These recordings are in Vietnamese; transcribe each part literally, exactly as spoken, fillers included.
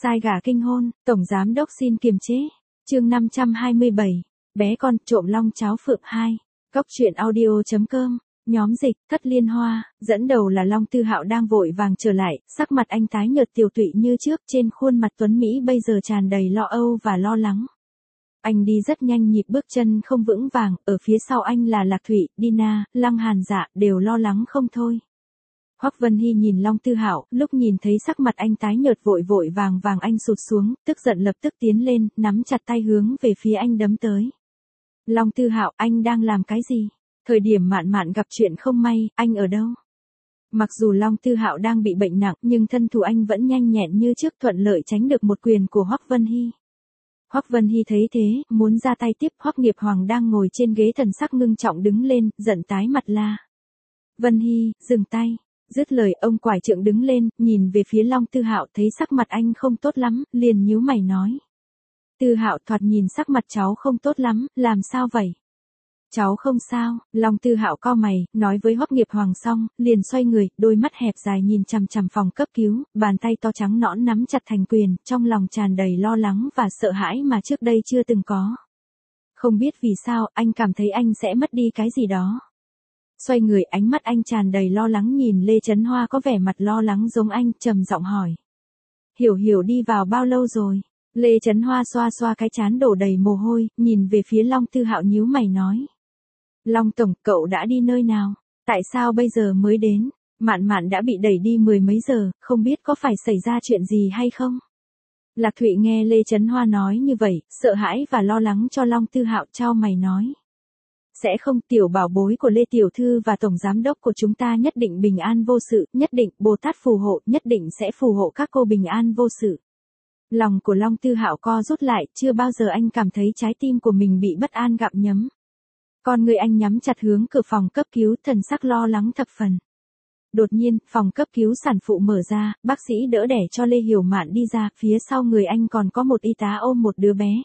Sai gà kinh hôn, Tổng Giám Đốc xin kiềm chế. Chương năm trăm hai mươi bảy. Bé con trộm long cháo phượng hai. Góc truyện audio.com. Nhóm dịch, Thất Liên Hoa, dẫn đầu là Long Tư Hạo đang vội vàng trở lại, sắc mặt anh tái nhợt tiều tụy như trước, trên khuôn mặt tuấn Mỹ bây giờ tràn đầy lo âu và lo lắng. Anh đi rất nhanh, nhịp bước chân không vững vàng, ở phía sau anh là Lạc Thụy, Dina, Lăng Hàn Dạ, đều lo lắng không thôi. Hoắc Vân Hy nhìn Long Tư Hạo, lúc nhìn thấy sắc mặt anh tái nhợt vội vội vàng vàng anh sụt xuống, tức giận lập tức tiến lên, nắm chặt tay hướng về phía anh đấm tới. Long Tư Hạo, anh đang làm cái gì? Thời điểm Mạn Mạn gặp chuyện không may, anh ở đâu? Mặc dù Long Tư Hạo đang bị bệnh nặng, nhưng thân thủ anh vẫn nhanh nhẹn như trước, thuận lợi tránh được một quyền của Hoắc Vân Hy. Hoắc Vân Hy thấy thế, muốn ra tay tiếp. Hoắc Nghiệp Hoàng đang ngồi trên ghế thần sắc ngưng trọng đứng lên, giận tái mặt la. Vân Hy, dừng tay. Dứt lời, ông quải trượng đứng lên, nhìn về phía Long Tư Hạo, thấy sắc mặt anh không tốt lắm, liền nhíu mày nói. Tư Hạo, thoạt nhìn sắc mặt cháu không tốt lắm, làm sao vậy? Cháu không sao. Long Tư Hạo cau mày, nói với Hoắc Nghiệp Hoàng xong, liền xoay người, đôi mắt hẹp dài nhìn chằm chằm phòng cấp cứu, bàn tay to trắng nõn nắm chặt thành quyền, trong lòng tràn đầy lo lắng và sợ hãi mà trước đây chưa từng có. Không biết vì sao, anh cảm thấy anh sẽ mất đi cái gì đó. Xoay người, ánh mắt anh tràn đầy lo lắng nhìn Lê Chấn Hoa có vẻ mặt lo lắng giống anh, trầm giọng hỏi. Hiểu Hiểu đi vào bao lâu rồi? Lê Chấn Hoa xoa xoa cái trán đổ đầy mồ hôi, nhìn về phía Long Tư Hạo nhíu mày nói. Long Tổng, cậu đã đi nơi nào? Tại sao bây giờ mới đến? Mạn Mạn đã bị đẩy đi mười mấy giờ, không biết có phải xảy ra chuyện gì hay không? Lạc Thụy nghe Lê Chấn Hoa nói như vậy, sợ hãi và lo lắng cho Long Tư Hạo, chau mày nói. Sẽ không, tiểu bảo bối của Lê Tiểu Thư và Tổng Giám Đốc của chúng ta nhất định bình an vô sự, nhất định, Bồ Tát phù hộ, nhất định sẽ phù hộ các cô bình an vô sự. Lòng của Long Tư Hạo co rút lại, chưa bao giờ anh cảm thấy trái tim của mình bị bất an gặm nhấm. Con người anh nhắm chặt hướng cửa phòng cấp cứu, thần sắc lo lắng thập phần. Đột nhiên, phòng cấp cứu sản phụ mở ra, bác sĩ đỡ đẻ cho Lê Hiểu Mạn đi ra, phía sau người anh còn có một y tá ôm một đứa bé.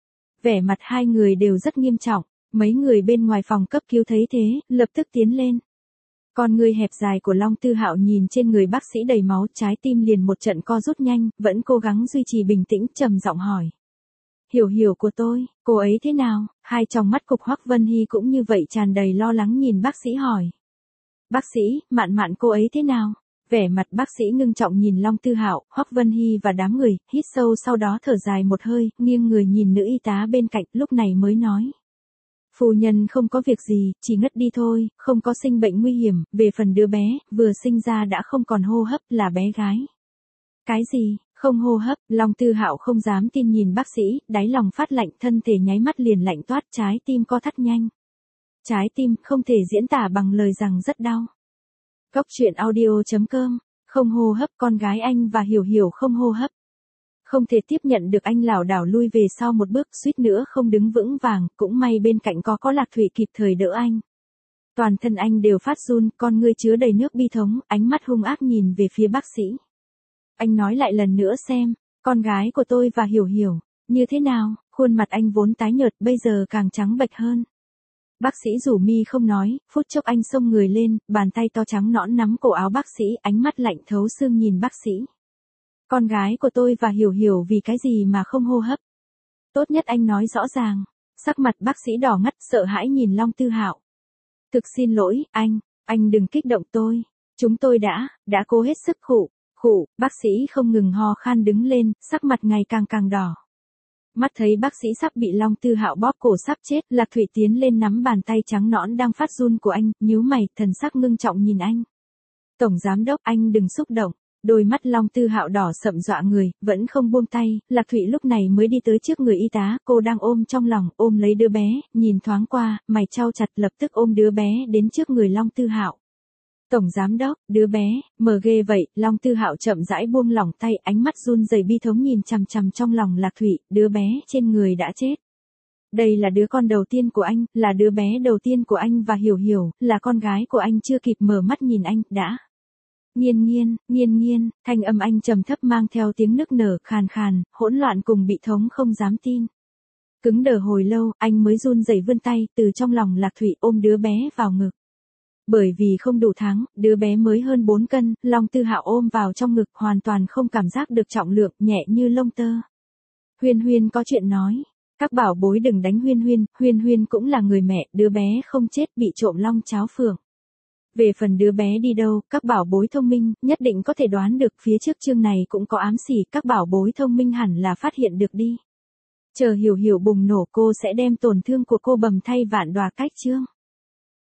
Vẻ mặt hai người đều rất nghiêm trọng, mấy người bên ngoài phòng cấp cứu thấy thế, lập tức tiến lên. Con người hẹp dài của Long Tư Hạo nhìn trên người bác sĩ đầy máu, trái tim liền một trận co rút nhanh, vẫn cố gắng duy trì bình tĩnh, trầm giọng hỏi. Hiểu Hiểu của tôi, cô ấy thế nào? Hai tròng mắt cục Hoắc Vân Hy cũng như vậy tràn đầy lo lắng nhìn bác sĩ hỏi. Bác sĩ, Mạn Mạn cô ấy thế nào? Vẻ mặt bác sĩ ngưng trọng nhìn Long Tư Hạo, Hoắc Vân Hy và đám người, hít sâu sau đó thở dài một hơi, nghiêng người nhìn nữ y tá bên cạnh, lúc này mới nói. Phu nhân không có việc gì, chỉ ngất đi thôi, không có sinh bệnh nguy hiểm, về phần đứa bé, vừa sinh ra đã không còn hô hấp, là bé gái. Cái gì? Không hô hấp? Long Tư Hạo không dám tin nhìn bác sĩ, đáy lòng phát lạnh, thân thể nháy mắt liền lạnh toát, trái tim co thắt nhanh. Trái tim, không thể diễn tả bằng lời rằng rất đau. Góc truyện audio.com, không hô hấp, con gái anh và Hiểu Hiểu không hô hấp. Không thể tiếp nhận được, anh lảo đảo lui về sau một bước, suýt nữa không đứng vững vàng, cũng may bên cạnh có có Lạc Thụy kịp thời đỡ anh. Toàn thân anh đều phát run, con ngươi chứa đầy nước bi thống, ánh mắt hung ác nhìn về phía bác sĩ. Anh nói lại lần nữa xem, con gái của tôi và Hiểu Hiểu, như thế nào? Khuôn mặt anh vốn tái nhợt, bây giờ càng trắng bệch hơn. Bác sĩ rủ mi không nói, phút chốc anh xông người lên, bàn tay to trắng nõn nắm cổ áo bác sĩ, ánh mắt lạnh thấu xương nhìn bác sĩ. Con gái của tôi và Hiểu Hiểu vì cái gì mà không hô hấp? Tốt nhất anh nói rõ ràng. Sắc mặt bác sĩ đỏ ngắt, sợ hãi nhìn Long Tư Hạo. Thực xin lỗi, anh, anh đừng kích động tôi. Chúng tôi đã, đã cố hết sức khụ, khụ, bác sĩ không ngừng ho khan đứng lên, sắc mặt ngày càng càng đỏ. Mắt thấy bác sĩ sắp bị Long Tư Hạo bóp cổ sắp chết, Lạc Thụy tiến lên nắm bàn tay trắng nõn đang phát run của anh, nhíu mày, thần sắc ngưng trọng nhìn anh. Tổng Giám Đốc, anh đừng xúc động. Đôi mắt Long Tư Hạo đỏ sậm dọa người, vẫn không buông tay, Lạc Thụy lúc này mới đi tới trước người y tá, cô đang ôm trong lòng, ôm lấy đứa bé, nhìn thoáng qua, mày chau chặt, lập tức ôm đứa bé đến trước người Long Tư Hạo. Tổng Giám Đốc, đứa bé, mờ ghê vậy, Long Tư Hạo chậm rãi buông lỏng tay, ánh mắt run rẩy bi thống nhìn chằm chằm trong lòng Lạc Thụy, đứa bé trên người đã chết. Đây là đứa con đầu tiên của anh, là đứa bé đầu tiên của anh và Hiểu Hiểu, là con gái của anh, chưa kịp mở mắt nhìn anh, đã. Nghiên nghiên, nghiên nghiên, thanh âm anh trầm thấp mang theo tiếng nức nở, khàn khàn, hỗn loạn cùng bị thống không dám tin. Cứng đờ hồi lâu, anh mới run rẩy vươn tay, từ trong lòng Lạc Thụy ôm đứa bé vào ngực. Bởi vì không đủ tháng, đứa bé mới hơn bốn cân, Long Tư Hạo ôm vào trong ngực hoàn toàn không cảm giác được trọng lượng, nhẹ như lông tơ. Huyên Huyên có chuyện nói. Các bảo bối đừng đánh Huyên Huyên, Huyên Huyên cũng là người mẹ, đứa bé không chết bị trộm long cháo phượng. Về phần đứa bé đi đâu, các bảo bối thông minh, nhất định có thể đoán được phía trước chương này cũng có ám chỉ, các bảo bối thông minh hẳn là phát hiện được đi. Chờ Hiểu Hiểu bùng nổ cô sẽ đem tổn thương của cô bầm thay vạn đòa cách chương.